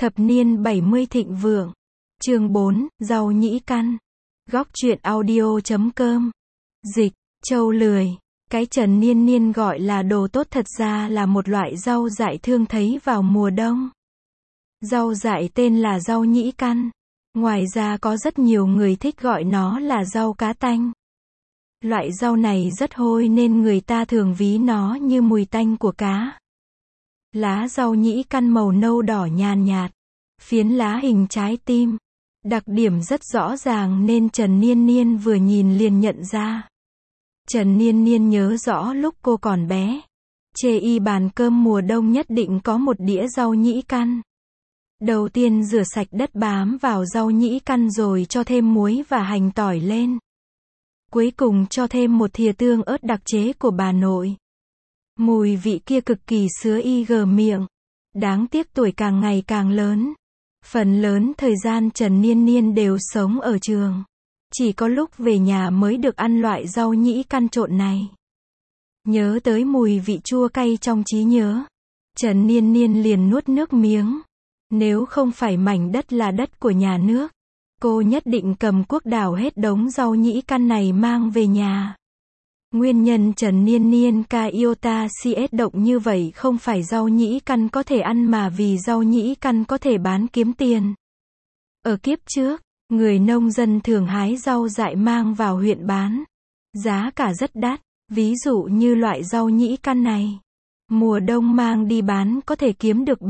Thập niên 70 thịnh vượng. Chương 4, rau nhĩ căn. Góc truyện audio.com. Dịch, châu lười. Cái Trần Niên Niên gọi là đồ tốt thật ra là một loại rau dại thường thấy vào mùa đông. Rau dại tên là rau nhĩ căn. Ngoài ra có rất nhiều người thích gọi nó là rau cá tanh. Loại rau này rất hôi nên người ta thường ví nó như mùi tanh của cá. Lá rau nhĩ căn màu nâu đỏ nhàn nhạt, phiến lá hình trái tim. Đặc điểm rất rõ ràng nên Trần Niên Niên vừa nhìn liền nhận ra. Trần Niên Niên nhớ rõ lúc cô còn bé, chê y bàn cơm mùa đông nhất định có một đĩa rau nhĩ căn. Đầu tiên rửa sạch đất bám vào rau nhĩ căn rồi cho thêm muối và hành tỏi lên. Cuối cùng cho thêm một thìa tương ớt đặc chế của bà nội. Mùi vị kia cực kỳ sứa y gờ miệng. Đáng tiếc tuổi càng ngày càng lớn. Phần lớn thời gian Trần Niên Niên đều sống ở trường. Chỉ có lúc về nhà mới được ăn loại rau nhĩ căn trộn này. Nhớ tới mùi vị chua cay trong trí nhớ, Trần Niên Niên liền nuốt nước miếng. Nếu không phải mảnh đất là đất của nhà nước, cô nhất định cầm cuốc đào hết đống rau nhĩ căn này mang về nhà. Nguyên nhân Trần Niên Niên ca iota CS động như vậy không phải rau nhĩ căn có thể ăn mà vì rau nhĩ căn có thể bán kiếm tiền. Ở kiếp trước, người nông dân thường hái rau dại mang vào huyện bán. Giá cả rất đắt, ví dụ như loại rau nhĩ căn này. Mùa đông mang đi bán có thể kiếm được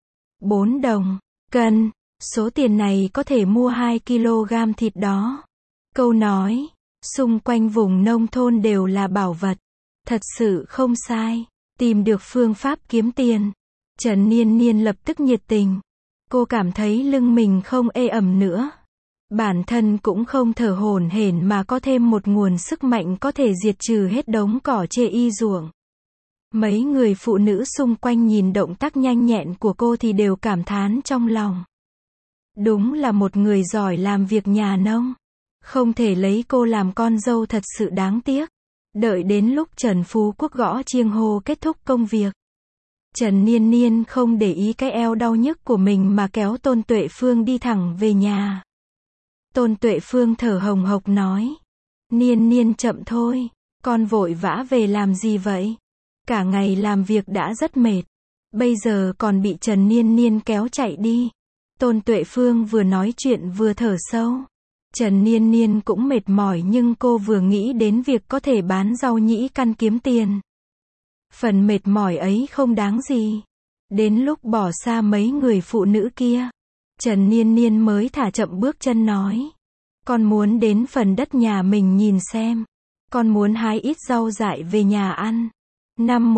3-4 đồng cân. Số tiền này có thể mua 2 kg thịt đó. Câu nói, xung quanh vùng nông thôn đều là bảo vật. Thật sự không sai. Tìm được phương pháp kiếm tiền. Trần Niên Niên lập tức nhiệt tình. Cô cảm thấy lưng mình không ê ẩm nữa. Bản thân cũng không thở hổn hển mà có thêm một nguồn sức mạnh có thể diệt trừ hết đống cỏ chê y ruộng. Mấy người phụ nữ xung quanh nhìn động tác nhanh nhẹn của cô thì đều cảm thán trong lòng. Đúng là một người giỏi làm việc nhà nông. Không thể lấy cô làm con dâu thật sự đáng tiếc. Đợi đến lúc Trần Phú Quốc gõ chiêng hô kết thúc công việc, Trần Niên Niên không để ý cái eo đau nhức của mình mà kéo Tôn Tuệ Phương đi thẳng về nhà. Tôn Tuệ Phương thở hồng hộc nói. Niên Niên chậm thôi, con vội vã về làm gì vậy? Cả ngày làm việc đã rất mệt, bây giờ còn bị Trần Niên Niên kéo chạy đi. Tôn Tuệ Phương vừa nói chuyện vừa thở sâu. Trần Niên Niên cũng mệt mỏi nhưng cô vừa nghĩ đến việc có thể bán rau nhĩ căn kiếm tiền. Phần mệt mỏi ấy không đáng gì. Đến lúc bỏ xa mấy người phụ nữ kia, Trần Niên Niên mới thả chậm bước chân nói. Con muốn đến phần đất nhà mình nhìn xem. Con muốn hái ít rau dại về nhà ăn. Năm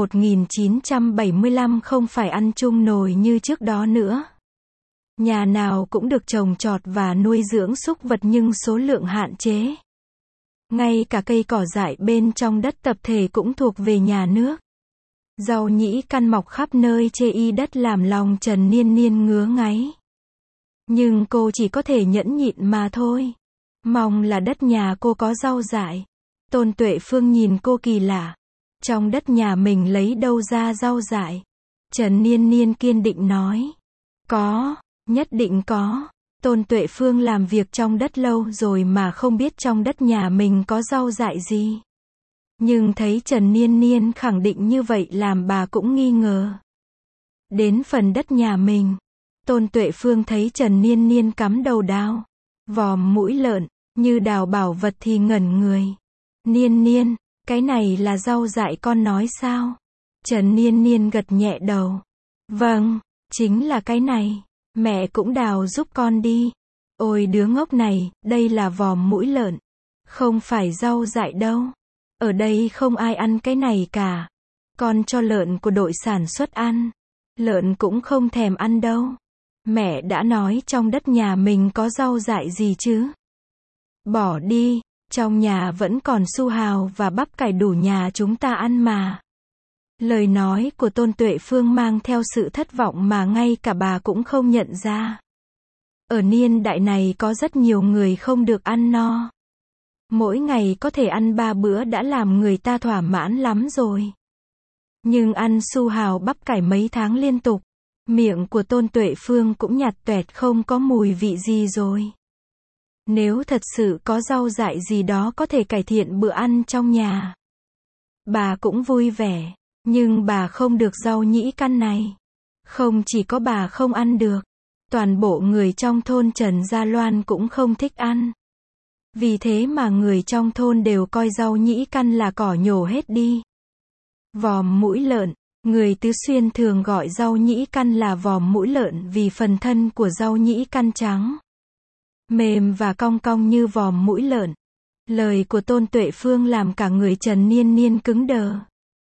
1975 không phải ăn chung nồi như trước đó nữa. Nhà nào cũng được trồng trọt và nuôi dưỡng súc vật nhưng số lượng hạn chế. Ngay cả cây cỏ dại bên trong đất tập thể cũng thuộc về nhà nước. Rau nhĩ căn mọc khắp nơi chê y đất làm lòng Trần Niên Niên ngứa ngáy. Nhưng cô chỉ có thể nhẫn nhịn mà thôi. Mong là đất nhà cô có rau dại. Tôn Tuệ Phương nhìn cô kỳ lạ. Trong đất nhà mình lấy đâu ra rau dại? Trần Niên Niên kiên định nói. Có, nhất định có. Tôn Tuệ Phương làm việc trong đất lâu rồi mà không biết trong đất nhà mình có rau dại gì. Nhưng thấy Trần Niên Niên khẳng định như vậy làm bà cũng nghi ngờ. Đến phần đất nhà mình, Tôn Tuệ Phương thấy Trần Niên Niên cắm đầu đao, vòm mũi lợn, như đào bảo vật thì ngẩn người. Niên Niên, cái này là rau dại con nói sao? Trần Niên Niên gật nhẹ đầu. Vâng, chính là cái này. Mẹ cũng đào giúp con đi. Ôi đứa ngốc này, đây là vòm mũi lợn. Không phải rau dại đâu. Ở đây không ai ăn cái này cả. Con cho lợn của đội sản xuất ăn. Lợn cũng không thèm ăn đâu. Mẹ đã nói trong đất nhà mình có rau dại gì chứ? Bỏ đi, trong nhà vẫn còn su hào và bắp cải đủ nhà chúng ta ăn mà. Lời nói của Tôn Tuệ Phương mang theo sự thất vọng mà ngay cả bà cũng không nhận ra. Ở niên đại này có rất nhiều người không được ăn no. Mỗi ngày có thể ăn 3 bữa đã làm người ta thỏa mãn lắm rồi. Nhưng ăn su hào bắp cải mấy tháng liên tục, Miệng của Tôn Tuệ Phương cũng nhạt toẹt không có mùi vị gì rồi. Nếu thật sự có rau dại gì đó có thể cải thiện bữa ăn trong nhà, bà cũng vui vẻ. Nhưng bà không được rau nhĩ căn này. Không chỉ có bà không ăn được, toàn bộ người trong thôn Trần Gia Loan cũng không thích ăn. Vì thế mà người trong thôn đều coi rau nhĩ căn là cỏ nhổ hết đi. Vòm mũi lợn, người Tứ Xuyên thường gọi rau nhĩ căn là vòm mũi lợn vì phần thân của rau nhĩ căn trắng, mềm và cong cong như vòm mũi lợn. Lời của Tôn Tuệ Phương làm cả người Trần Niên Niên cứng đờ.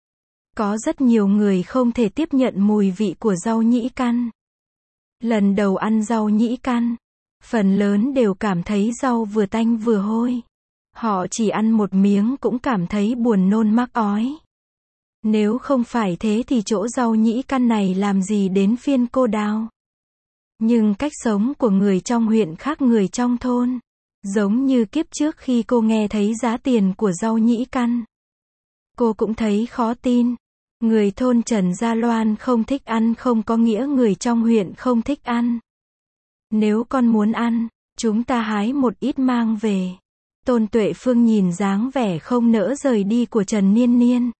Có rất nhiều người không thể tiếp nhận mùi vị của rau nhĩ căn. Lần đầu ăn rau nhĩ căn, phần lớn đều cảm thấy rau vừa tanh vừa hôi. Họ chỉ ăn một miếng cũng cảm thấy buồn nôn mắc ói. Nếu không phải thế thì chỗ rau nhĩ căn này làm gì đến phiên cô Đào. Nhưng cách sống của người trong huyện khác người trong thôn. Giống như kiếp trước khi cô nghe thấy giá tiền của rau nhĩ căn, cô cũng thấy khó tin. Người thôn Trần Gia Loan không thích ăn không có nghĩa người trong huyện không thích ăn. Nếu con muốn ăn, chúng ta hái một ít mang về. Tôn Tuệ Phương nhìn dáng vẻ không nỡ rời đi của Trần Niên Niên.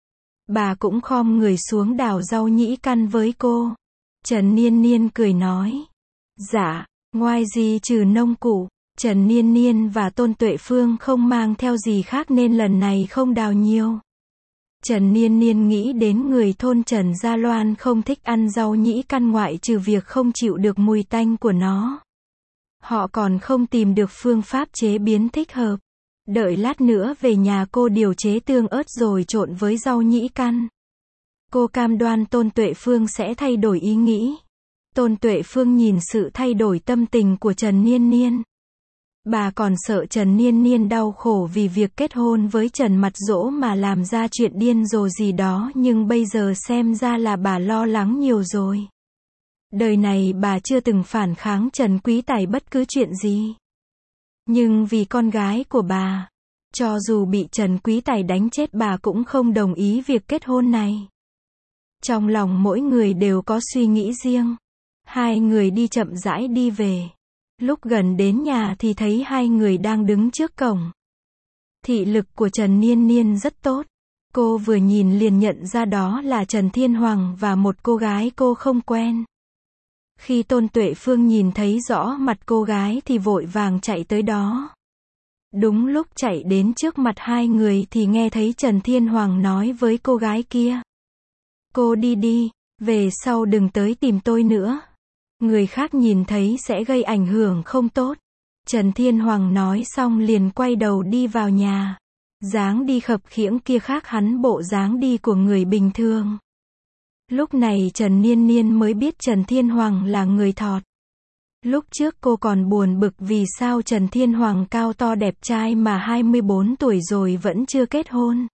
Bà cũng khom người xuống đào rau nhĩ căn với cô. Trần Niên Niên cười nói. Dạ, ngoài gì trừ nông cụ, Trần Niên Niên và Tôn Tuệ Phương không mang theo gì khác nên lần này không đào nhiều. Trần Niên Niên nghĩ đến người thôn Trần Gia Loan không thích ăn rau nhĩ căn ngoại trừ việc không chịu được mùi tanh của nó. Họ còn không tìm được phương pháp chế biến thích hợp. Đợi lát nữa về nhà cô điều chế tương ớt rồi trộn với rau nhĩ căn. Cô cam đoan Tôn Tuệ Phương sẽ thay đổi ý nghĩ. Tôn Tuệ Phương nhìn sự thay đổi tâm tình của Trần Niên Niên. Bà còn sợ Trần Niên Niên đau khổ vì việc kết hôn với Trần Mặt Dỗ mà làm ra chuyện điên rồ gì đó, nhưng bây giờ xem ra là bà lo lắng nhiều rồi. Đời này bà chưa từng phản kháng Trần Quý Tài bất cứ chuyện gì. Nhưng vì con gái của bà, cho dù bị Trần Quý Tài đánh chết bà cũng không đồng ý việc kết hôn này. Trong lòng mỗi người đều có suy nghĩ riêng. Hai người đi chậm rãi đi về. Lúc gần đến nhà thì thấy hai người đang đứng trước cổng. Thị lực của Trần Niên Niên rất tốt. Cô vừa nhìn liền nhận ra đó là Trần Thiên Hoàng và một cô gái cô không quen. Khi Tôn Tuệ Phương nhìn thấy rõ mặt cô gái thì vội vàng chạy tới đó. Đúng lúc chạy đến trước mặt hai người thì nghe thấy Trần Thiên Hoàng nói với cô gái kia. Cô đi đi, về sau đừng tới tìm tôi nữa. Người khác nhìn thấy sẽ gây ảnh hưởng không tốt. Trần Thiên Hoàng nói xong liền quay đầu đi vào nhà. Dáng đi khập khiễng kia khác hẳn bộ dáng đi của người bình thường. Lúc này Trần Niên Niên mới biết Trần Thiên Hoàng là người thọt. Lúc trước cô còn buồn bực vì sao Trần Thiên Hoàng cao to đẹp trai mà 24 tuổi rồi vẫn chưa kết hôn.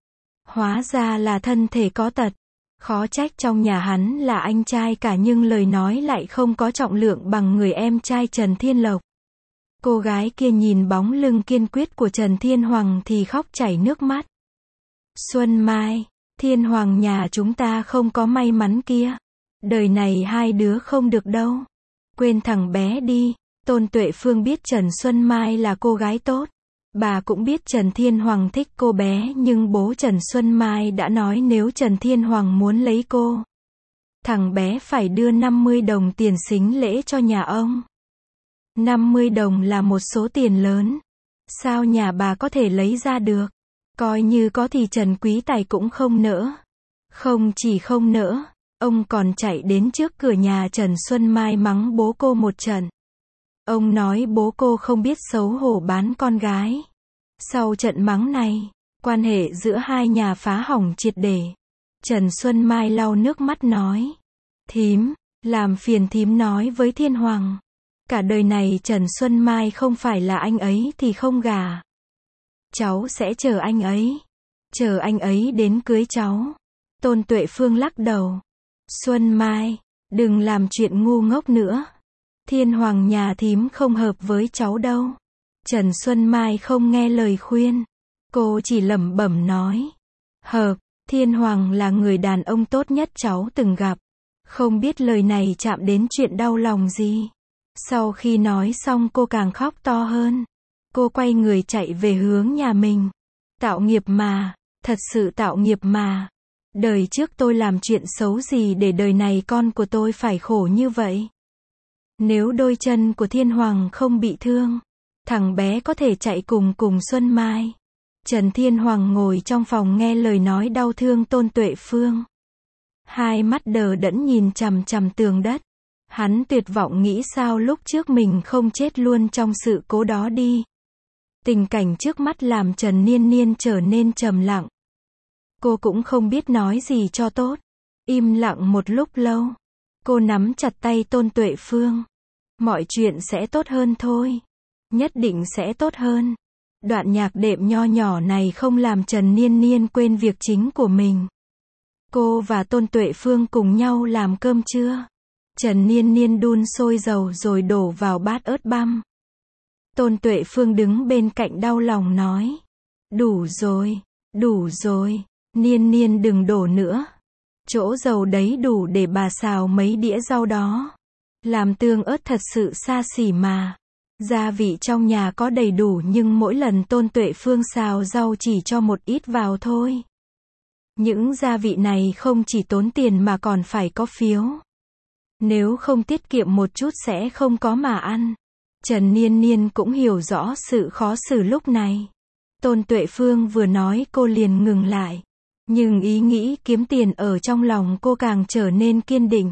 Hóa ra là thân thể có tật. Khó trách trong nhà hắn là anh trai cả nhưng lời nói lại không có trọng lượng bằng người em trai Trần Thiên Lộc. Cô gái kia nhìn bóng lưng kiên quyết của Trần Thiên Hoàng thì khóc chảy nước mắt. Xuân Mai, Thiên Hoàng nhà chúng ta không có may mắn kia. Đời này hai đứa không được đâu. Quên thằng bé đi. Tôn Tuệ Phương biết Trần Xuân Mai là cô gái tốt. Bà cũng biết Trần Thiên Hoàng thích cô bé nhưng bố Trần Xuân Mai đã nói nếu Trần Thiên Hoàng muốn lấy cô, thằng bé phải đưa 50 đồng tiền sính lễ cho nhà ông. 50 đồng là một số tiền lớn. Sao nhà bà có thể lấy ra được? Coi như có thì Trần Quý Tài cũng không nỡ. Không chỉ không nỡ, ông còn chạy đến trước cửa nhà Trần Xuân Mai mắng bố cô một trận. Ông nói bố cô không biết xấu hổ bán con gái. Sau trận mắng này, quan hệ giữa hai nhà phá hỏng triệt để. Trần Xuân Mai lau nước mắt nói. Thím, làm phiền thím nói với Thiên Hoàng. Cả đời này Trần Xuân Mai không phải là anh ấy thì không gả. Cháu sẽ chờ anh ấy. Chờ anh ấy đến cưới cháu. Tôn Tuệ Phương lắc đầu. Xuân Mai, đừng làm chuyện ngu ngốc nữa. Thiên Hoàng nhà thím không hợp với cháu đâu. Trần Xuân Mai không nghe lời khuyên. Cô chỉ lẩm bẩm nói. Hợp, Thiên Hoàng là người đàn ông tốt nhất cháu từng gặp. Không biết lời này chạm đến chuyện đau lòng gì. Sau khi nói xong cô càng khóc to hơn. Cô quay người chạy về hướng nhà mình. Tạo nghiệp mà, thật sự tạo nghiệp mà. Đời trước tôi làm chuyện xấu gì để đời này con của tôi phải khổ như vậy? Nếu đôi chân của Thiên Hoàng không bị thương, thằng bé có thể chạy cùng Xuân Mai. Trần Thiên Hoàng ngồi trong phòng nghe lời nói đau thương Tôn Tuệ Phương. Hai mắt đờ đẫn nhìn chằm chằm tường đất. Hắn tuyệt vọng nghĩ sao lúc trước mình không chết luôn trong sự cố đó đi. Tình cảnh trước mắt làm Trần Niên Niên trở nên trầm lặng. Cô cũng không biết nói gì cho tốt. Im lặng một lúc lâu. Cô nắm chặt tay Tôn Tuệ Phương. Mọi chuyện sẽ tốt hơn thôi. Nhất định sẽ tốt hơn. Đoạn nhạc đệm nho nhỏ này không làm Trần Niên Niên quên việc chính của mình. Cô và Tôn Tuệ Phương cùng nhau làm cơm trưa. Trần Niên Niên đun sôi dầu rồi đổ vào bát ớt băm. Tôn Tuệ Phương đứng bên cạnh đau lòng nói. Đủ rồi, đủ rồi. Niên Niên đừng đổ nữa. Chỗ dầu đấy đủ để bà xào mấy đĩa rau đó. Làm tương ớt thật sự xa xỉ mà. Gia vị trong nhà có đầy đủ nhưng mỗi lần Tôn Tuệ Phương xào rau chỉ cho một ít vào thôi. Những gia vị này không chỉ tốn tiền mà còn phải có phiếu. Nếu không tiết kiệm một chút sẽ không có mà ăn. Trần Niên Niên cũng hiểu rõ sự khó xử lúc này. Tôn Tuệ Phương vừa nói cô liền ngừng lại. Nhưng ý nghĩ kiếm tiền ở trong lòng cô càng trở nên kiên định.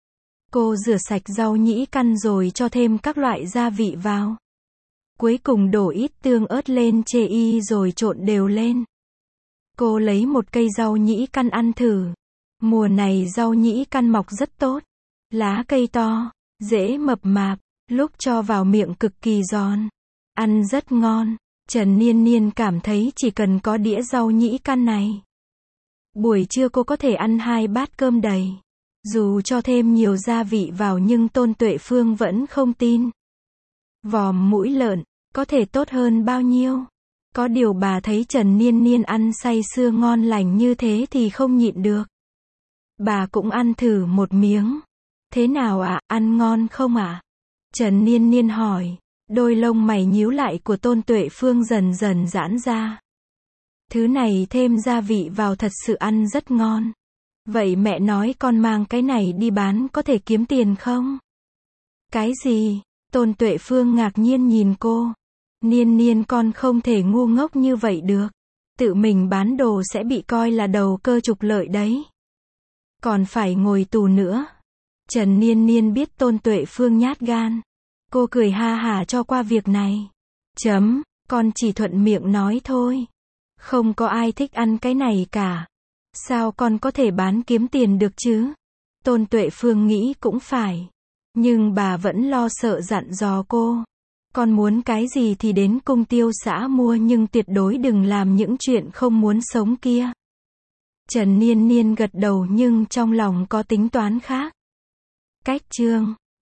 Cô rửa sạch rau nhĩ căn rồi cho thêm các loại gia vị vào. Cuối cùng đổ ít tương ớt lên chê y rồi trộn đều lên. Cô lấy một cây rau nhĩ căn ăn thử. Mùa này rau nhĩ căn mọc rất tốt. Lá cây to, dễ mập mạp, lúc cho vào miệng cực kỳ giòn. Ăn rất ngon. Trần Niên Niên cảm thấy chỉ cần có đĩa rau nhĩ căn này. Buổi trưa cô có thể ăn 2 bát cơm đầy. Dù cho thêm nhiều gia vị vào nhưng Tôn Tuệ Phương vẫn không tin. Vòm mũi lợn, có thể tốt hơn bao nhiêu? Có điều bà thấy Trần Niên Niên ăn say sưa ngon lành như thế thì không nhịn được. Bà cũng ăn thử một miếng. Thế nào ạ, ăn ngon không ạ? Trần Niên Niên hỏi. Đôi lông mày nhíu lại của Tôn Tuệ Phương dần dần giãn ra. Thứ này thêm gia vị vào thật sự ăn rất ngon. Vậy mẹ nói con mang cái này đi bán có thể kiếm tiền không? Cái gì? Tôn Tuệ Phương ngạc nhiên nhìn cô. Niên Niên con không thể ngu ngốc như vậy được. Tự mình bán đồ sẽ bị coi là đầu cơ trục lợi đấy. Còn phải ngồi tù nữa. Trần Niên Niên biết Tôn Tuệ Phương nhát gan. Cô cười ha hả cho qua việc này. Con chỉ thuận miệng nói thôi. Không có ai thích ăn cái này cả. Sao con có thể bán kiếm tiền được chứ? Tôn Tuệ Phương nghĩ cũng phải. Nhưng bà vẫn lo sợ dặn dò cô. Con muốn cái gì thì đến cung tiêu xã mua nhưng tuyệt đối đừng làm những chuyện không muốn sống kia. Trần Niên Niên gật đầu nhưng trong lòng có tính toán khác. Cách chương